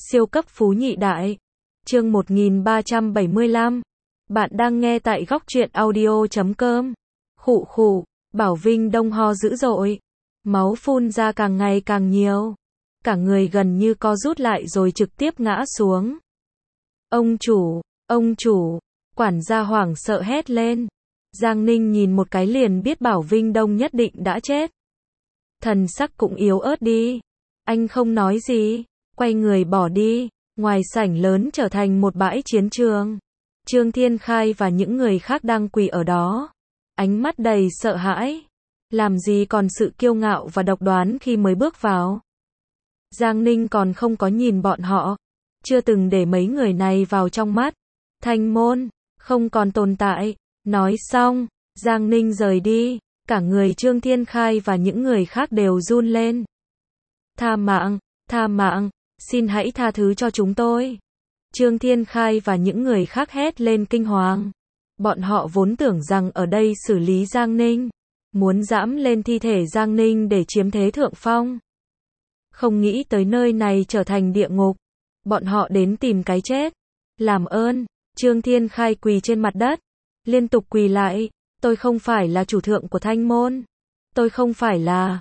Siêu cấp phú nhị đại. Chương 1375. Bạn đang nghe tại góc truyện audio.com. Khụ khụ, Bảo Vinh Đông ho dữ dội. Máu phun ra càng ngày càng nhiều. Cả người gần như co rút lại rồi trực tiếp ngã xuống. Ông chủ, quản gia hoảng sợ hét lên. Giang Ninh nhìn một cái liền biết Bảo Vinh Đông nhất định đã chết. Thần sắc cũng yếu ớt đi. Anh không nói gì, quay người bỏ đi. Ngoài sảnh lớn trở thành một bãi chiến trường. Trương Thiên Khai và những người khác đang quỳ ở đó. Ánh mắt đầy sợ hãi. Làm gì còn sự kiêu ngạo và độc đoán khi mới bước vào. Giang Ninh còn không có nhìn bọn họ. Chưa từng để mấy người này vào trong mắt. Thanh môn, không còn tồn tại. Nói xong, Giang Ninh rời đi. Cả người Trương Thiên Khai và những người khác đều run lên. Tha mạng, xin hãy tha thứ cho chúng tôi. Trương Thiên Khai và những người khác hét lên kinh hoàng. Bọn họ vốn tưởng rằng ở đây xử lý Giang Ninh. Muốn dẫm lên thi thể Giang Ninh để chiếm thế thượng phong. Không nghĩ tới nơi này trở thành địa ngục. Bọn họ đến tìm cái chết. Làm ơn, Trương Thiên Khai quỳ trên mặt đất. Liên tục quỳ lại. Tôi không phải là chủ thượng của Thanh môn. Tôi không phải là...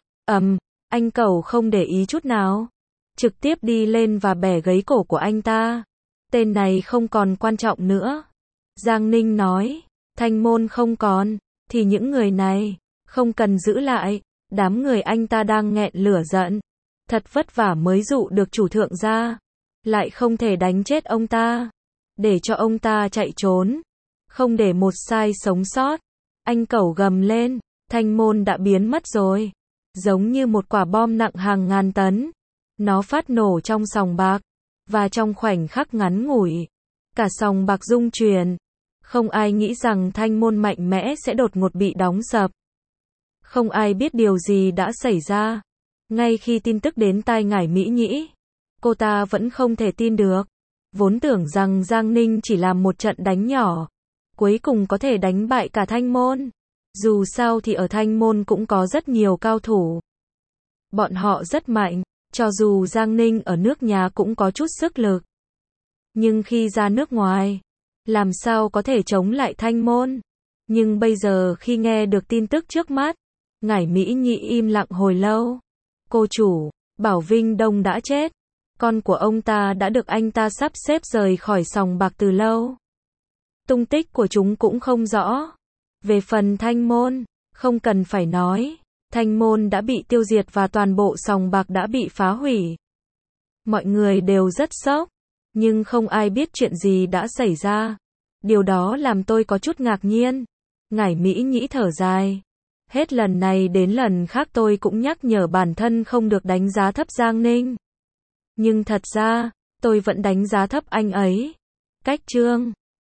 Anh Cẩu không để ý chút nào. Trực tiếp đi lên và bẻ gấy cổ của anh ta. Tên này không còn quan trọng nữa. Giang Ninh nói, Thanh môn không còn, thì những người này, không cần giữ lại. Đám người anh ta đang nghẹn lửa giận. Thật vất vả mới dụ được chủ thượng ra. Lại không thể đánh chết ông ta. Để cho ông ta chạy trốn. Không để một sai sống sót. Anh Cẩu gầm lên, Thanh môn đã biến mất rồi. Giống như một quả bom nặng hàng ngàn tấn. Nó phát nổ trong sòng bạc. Và trong khoảnh khắc ngắn ngủi, cả sòng bạc rung chuyển. Không ai nghĩ rằng Thanh môn mạnh mẽ sẽ đột ngột bị đóng sập. Không ai biết điều gì đã xảy ra. Ngay khi tin tức đến tai Ngải Mỹ Nhĩ, cô ta vẫn không thể tin được. Vốn tưởng rằng Giang Ninh chỉ làm một trận đánh nhỏ, cuối cùng có thể đánh bại cả Thanh môn. Dù sao thì ở Thanh môn cũng có rất nhiều cao thủ. Bọn họ rất mạnh. Cho dù Giang Ninh ở nước nhà cũng có chút sức lực. Nhưng khi ra nước ngoài, làm sao có thể chống lại Thanh môn. Nhưng bây giờ khi nghe được tin tức trước mắt, Ngải Mỹ Nhĩ im lặng hồi lâu. Cô chủ, Bảo Vinh Đông đã chết. Con của ông ta đã được anh ta sắp xếp rời khỏi sòng bạc từ lâu. Tung tích của chúng cũng không rõ. Về phần Thanh môn, không cần phải nói. Thanh môn đã bị tiêu diệt và toàn bộ sòng bạc đã bị phá hủy. Mọi người đều rất sốc, nhưng không ai biết chuyện gì đã xảy ra. Điều đó làm tôi có chút ngạc nhiên. Ngải Mỹ Nhĩ thở dài. Hết lần này đến lần khác tôi cũng nhắc nhở bản thân không được đánh giá thấp Giang Ninh. Nhưng thật ra, tôi vẫn đánh giá thấp anh ấy. Cách Trương